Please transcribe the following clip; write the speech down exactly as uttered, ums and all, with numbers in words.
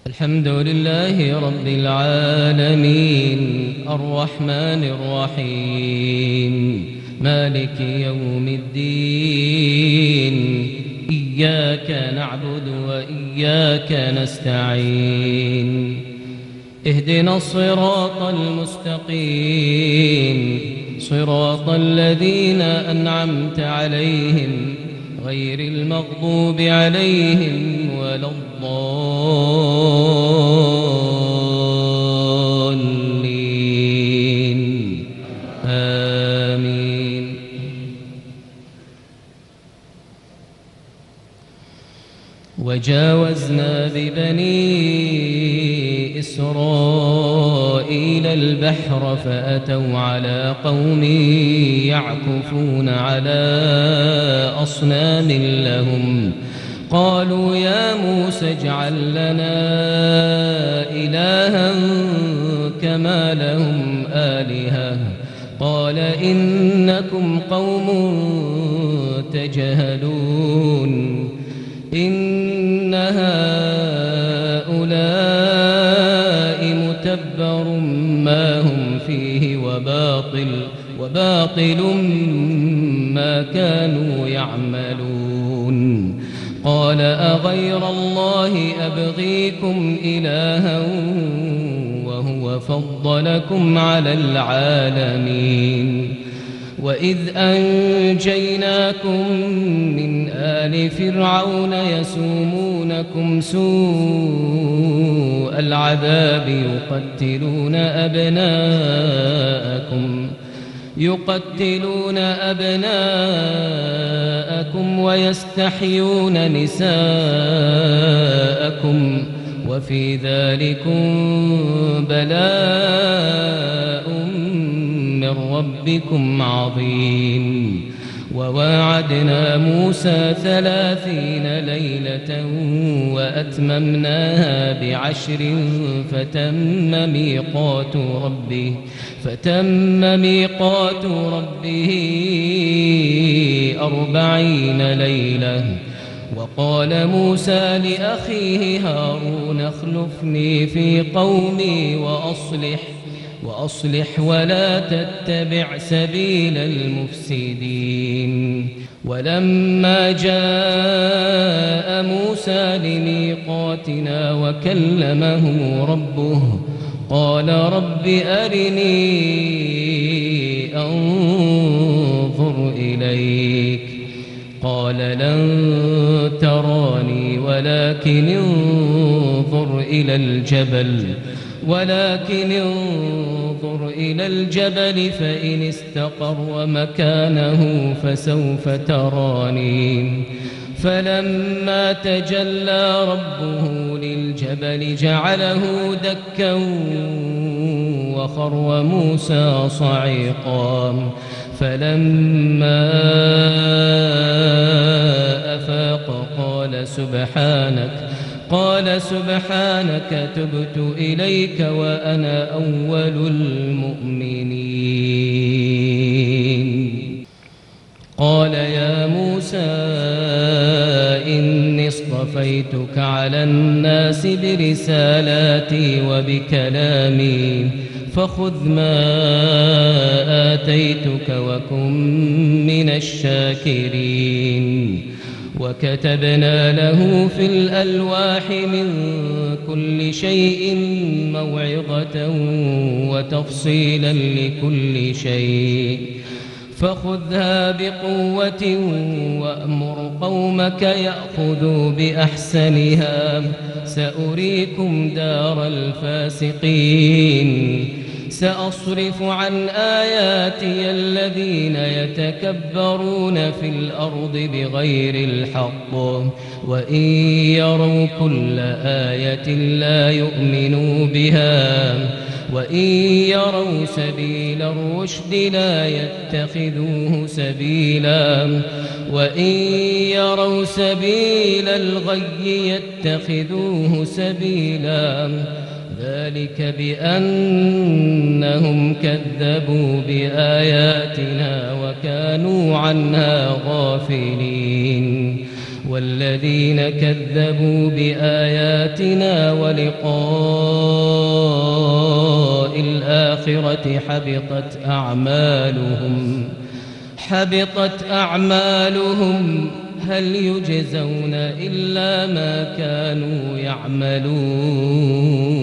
الحمد لله رب العالمين الرحمن الرحيم مالك يوم الدين إياك نعبد وإياك نستعين اهدنا الصراط المستقيم صراط الذين أنعمت عليهم غير المغضوب عليهم ولا الضالين آمين. وجاوزنا ببني إسرائيل البحر فأتوا على قوم يعكفون على أصنام لهم قالوا يا موسى اجعل لنا إلها كما لهم آلهة قال إنكم قوم تجهلون إن هؤلاء متبر ما هم فيه وباطل وباطل ما كانوا يعملون قال أغير الله أبغيكم إلها وهو فضلكم على العالمين وإذ أنجيناكم من آل فرعون يسومونكم سوء العذاب يقتلون أبناءكم يقتلون أبناءكم ويستحيون نساءكم وفي ذلكم بلاء من ربكم عظيم وواعدنا موسى ثلاثين ليلة وأتممناها بعشر فتم ميقات ربه فتم ميقات ربه أربعين ليلة وقال موسى لأخيه هارون اخلفني في قومي وأصلح وأصلح ولا تتبع سبيل المفسدين ولما جاء موسى لميقاتنا وكلمه ربه قال رب أرني أنظر إليك قال لن تراني ولكن انظر إلى الجبل ولكن انظر إلى الجبل فإن استقر مكانه فسوف تراني فلما تجلى ربه للجبل جعله دكا وخر موسى صعيقا فلما أفاق قال سبحانك قال سبحانك تبت إليك وأنا أول المؤمنين قال يا موسى إني اصطفيتك على الناس برسالاتي وبكلامي فخذ ما آتيتك وكن من الشاكرين وكتبنا له في الألواح من كل شيء موعظة وتفصيلا لكل شيء فخذها بقوة وأمر قومك يأخذوا بأحسنها سأريكم دار الفاسقين سأصرف عن آياتي الذين يتكبرون في الأرض بغير الحق وإن يروا كل آية لا يؤمنوا بها وإن يروا سبيل الرشد لا يتخذوه سبيلا وإن يروا سبيل الغي يتخذوه سبيلا ذلك بأنهم كذبوا بآياتنا وكانوا عنها غافلين والذين كذبوا بآياتنا ولقاء الآخرة حبطت أعمالهم حبطت أعمالهم هل يجزون إلا ما كانوا يعملون